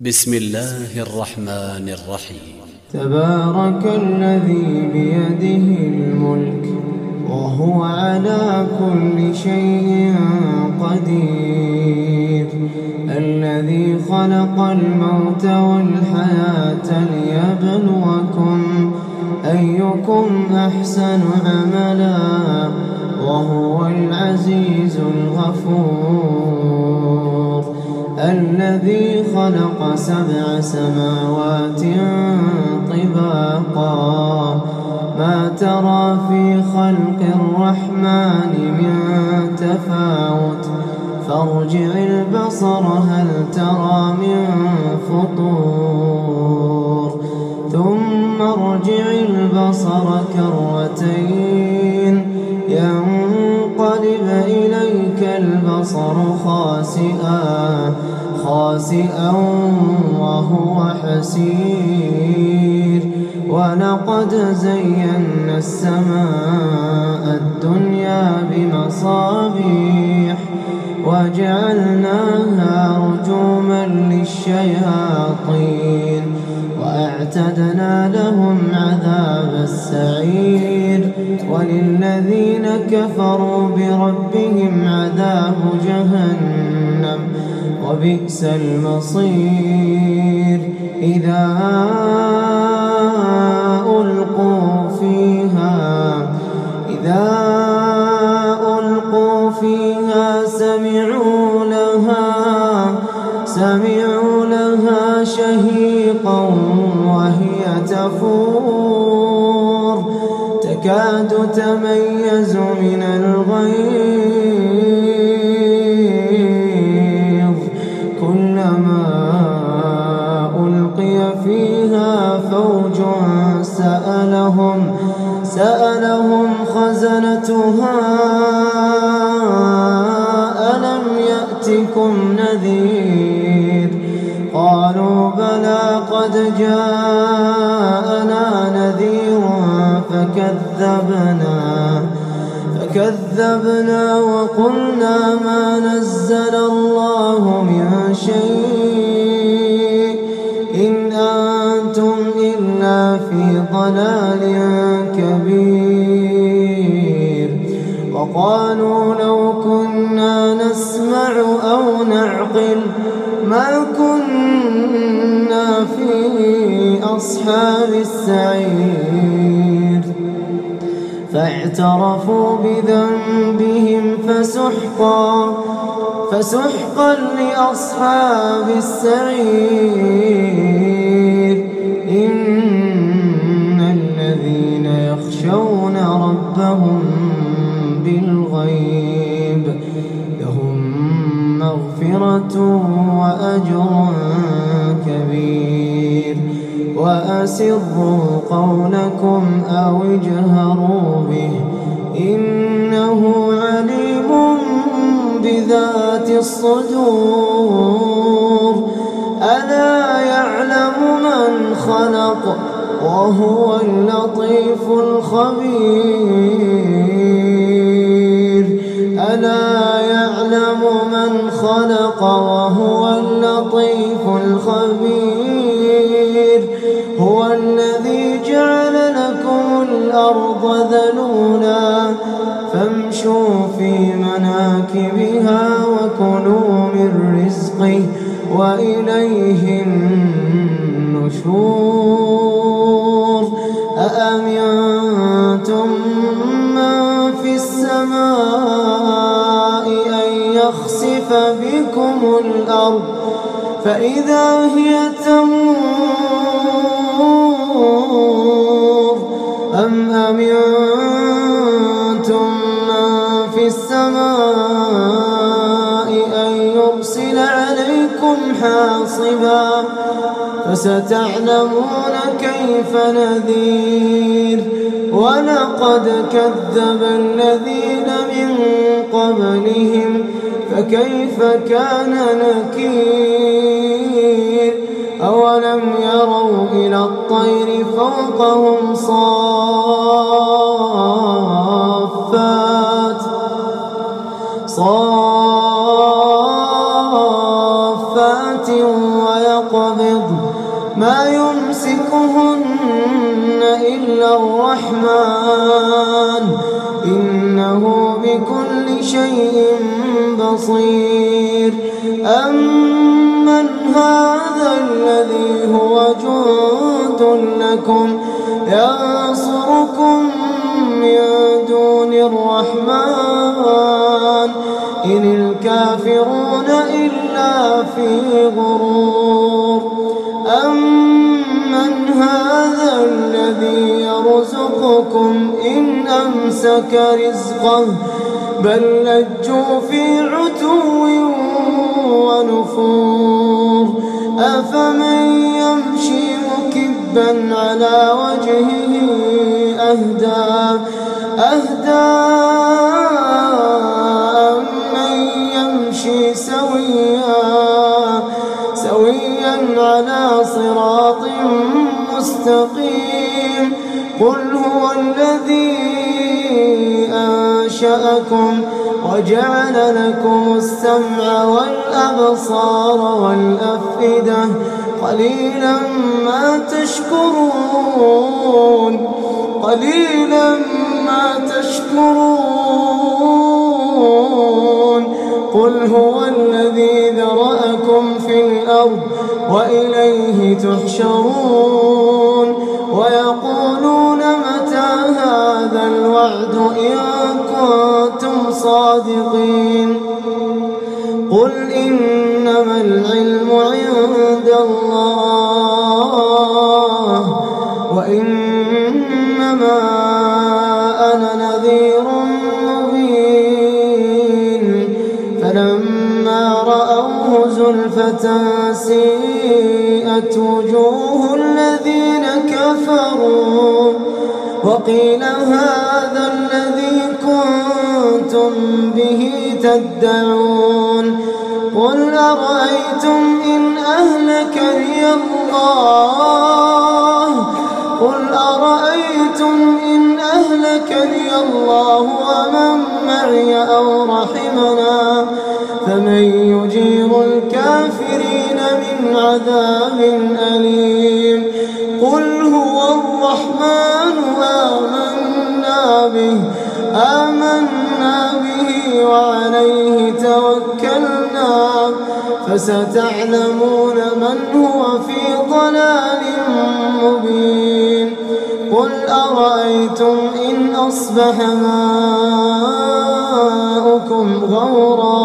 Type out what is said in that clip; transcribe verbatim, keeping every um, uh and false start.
بسم الله الرحمن الرحيم. تبارك الذي بيده الملك وهو على كل شيء قدير، الذي خلق الموت والحياة ليبلوكم أيكم أحسن عملا وهو العزيز الغفور، الذي خلق سبع سماوات طباقا ما ترى في خلق الرحمن من تفاوت فارجع البصر هل ترى من فطور ثم ارجع البصر كرتين ينقلب إليك البصر خاسئا خاسئا وهو حسير، ولقد زينا السماء الدنيا بمصابيح وجعلناها رجوما للشياطين وأعتدنا لهم عذاب السعير، وللذين كفروا بربهم عذاب جهنم وبئس المصير. إذا ألقوا فيها إذا ألقوا فيها سمعوا لها سمعوا لها شهيقا وهي تفور تكاد تميز من الغيظ، كلما ألقي فيها فوج سألهم سألهم خزنتها ألم يأتكم نذير، قالوا بلى قد جاءنا نذير فكذبنا فكذبنا وقلنا ما نزل الله من شيء إن أنتم إلا في ضلال كبير، وقالوا لو كنا نسمع أو نعقل ما كنا في أصحاب السعير، فاعترفوا بذنبهم فسحقا فسحقا لأصحاب السعير. إن الذين يخشون ربهم بالغيب لهم مغفرة وأجر كبير، وأسروا قولكم أو اجهروا به إنه عليم بذات الصدور، ألا يعلم من خلق وهو اللطيف الخبير، ألا يعلم من خلق وهو اللطيف الخبير، هو الذي جعل لكم الأرض ذلولا فامشوا في مناكبها وكلوا من رزقه وإليه النشور. أأمنتم من في السماء أن يخسف بكم الأرض فإذا هي تمور، أم أمنتم من في السماء أن يرسل عليكم حاصبا فستعلمون كيف نذير، ولقد كذب الذين من قبلهم فكيف كان نكير، أولم يروا إلى الطير فوقهم صافات صافات ويقبضن يقبض ما يمسكهن إلا الرحمن إنه بكل شيء بصير. أمن هذا الذي هو جند لكم ينصركم من دون الرحمن إن الكافرون إلا في غرور. أمن هذا الذي يرزقكم إن أمسك رزقه بل لجوا في عتو ونفور. أفمن يمشي مكبا على وجهه أهدى أهدى أمن يمشي سويا سويا على صراط مستقيم. قل هو الذي أنشأكم وجعل لكم السمع والأبصار والأفئدة قليلا ما تشكرون قليلا ما تشكرون. قل هو الذي ذرأكم في الأرض وإليه تحشرون. ويقولون متى هذا الوعد إن كنتم صادقين. قل إنما العلم عند الله وإنما أنا نذير مبين. فلما رأوه زلفة سيئت وجوه الذين كفروا وقيل هذا الذي كنتم به تدعون. قل أرأيتم إن أهلكني الله قل أرأيتم إن أهلكني الله ومن معي أو رحمنا فمن يجير الكافرين من عذاب أليم. قل هو الرحمن آمنا به آمنا به وعليه توكلنا فستعلمون من هو في ضلال مبين. قل أرأيتم إن أصبح ماؤكم غورا